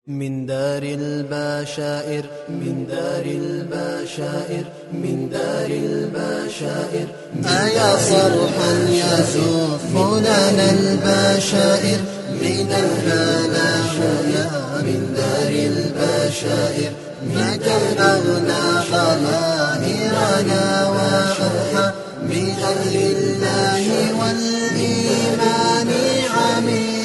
من دار البشائر من دار البشائر من دار البشائر أيا صرحا يزف لنا البشائر من البشائر من دار البشائر متى أغنى ضمائرنا وأضحى بأهل الله والإيمان عميق.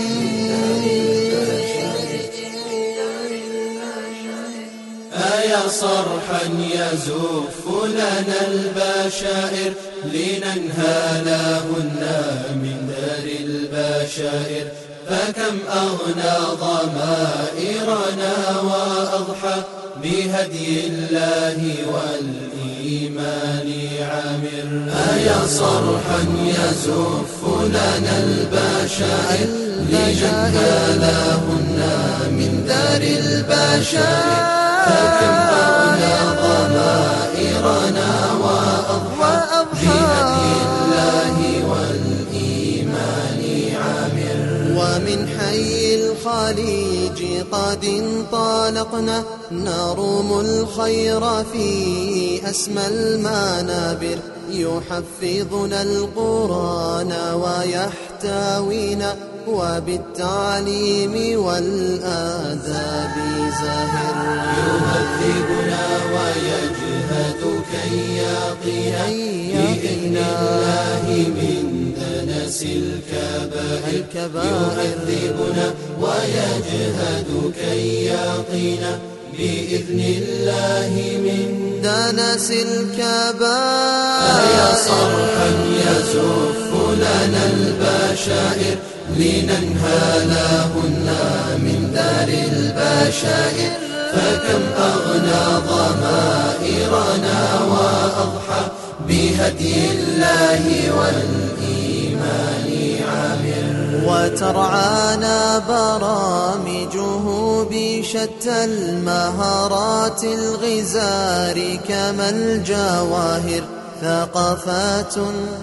أيا صرحا يزف لنا البشائر لننهالهن من دار البشائر فكم أغنى ضمائرنا وأضحى بهدي الله والإيمان عامر. أيا صرحا يزف لنا البشائر لننهالهن من دار البشائر فكم أغنى ضمائرنا وأضحى بهدي الله والإيمان عامر. ومن حي الخليج قد انطلقنا نروم الخير في أسمى المنابر يحفظنا القرآن ويحتوينا وبالتعليم والآداب زاهر. يهذبنا ويجهد كي يقينا بإذن الله من دنس الكبائر. يهذبنا ويجهد كي يقينا بإذن الله من دنس الكبائر. أيا صرحا يزف لنا البشائر لننهالهن من دار البشائر فكم أغنى ضمائرنا وأضحى بهدي الله والإيمان عامر. وترعانا برامجه بشتى المهارات الغزار كما الجواهر ثقافات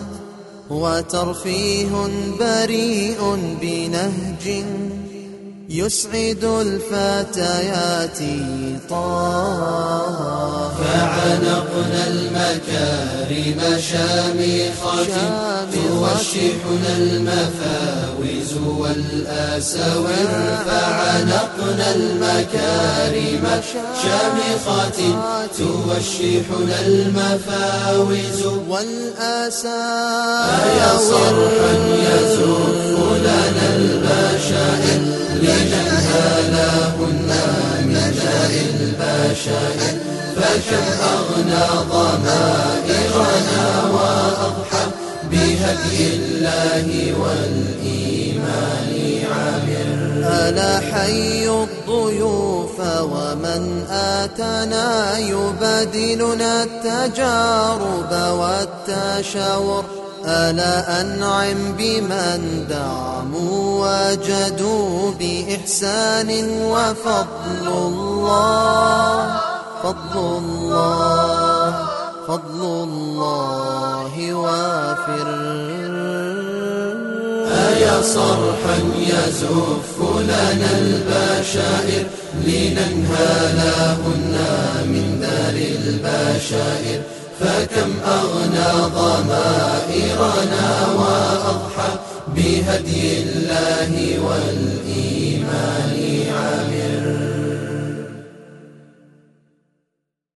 وترفيه بريء بنهج يسعد الفتيات طه. فعنقنا المكارم شامخات توشحنا المفاوز والآساور. فعنقنا المكارم شامخات توشحنا المفاوز والآساور. أيا صرحا يزف لنا البشائر لننهالهن من دار البشائر فكم أغنى ضمائرنا وأضحى بهدي الله والإيمان عامر. ألا حي الضيوف ومن آتنا يبادلنا التجارب والتشاور. ألا أنعم بمن دعموا وجدوا بإحسان وفضل الله فضل الله فضل الله وافر. أيا صرحا يزف لنا البشائر لننهالهن من دار البشائر فكم أغنى ضمائرنا وأضحى بهدي الله والإيمان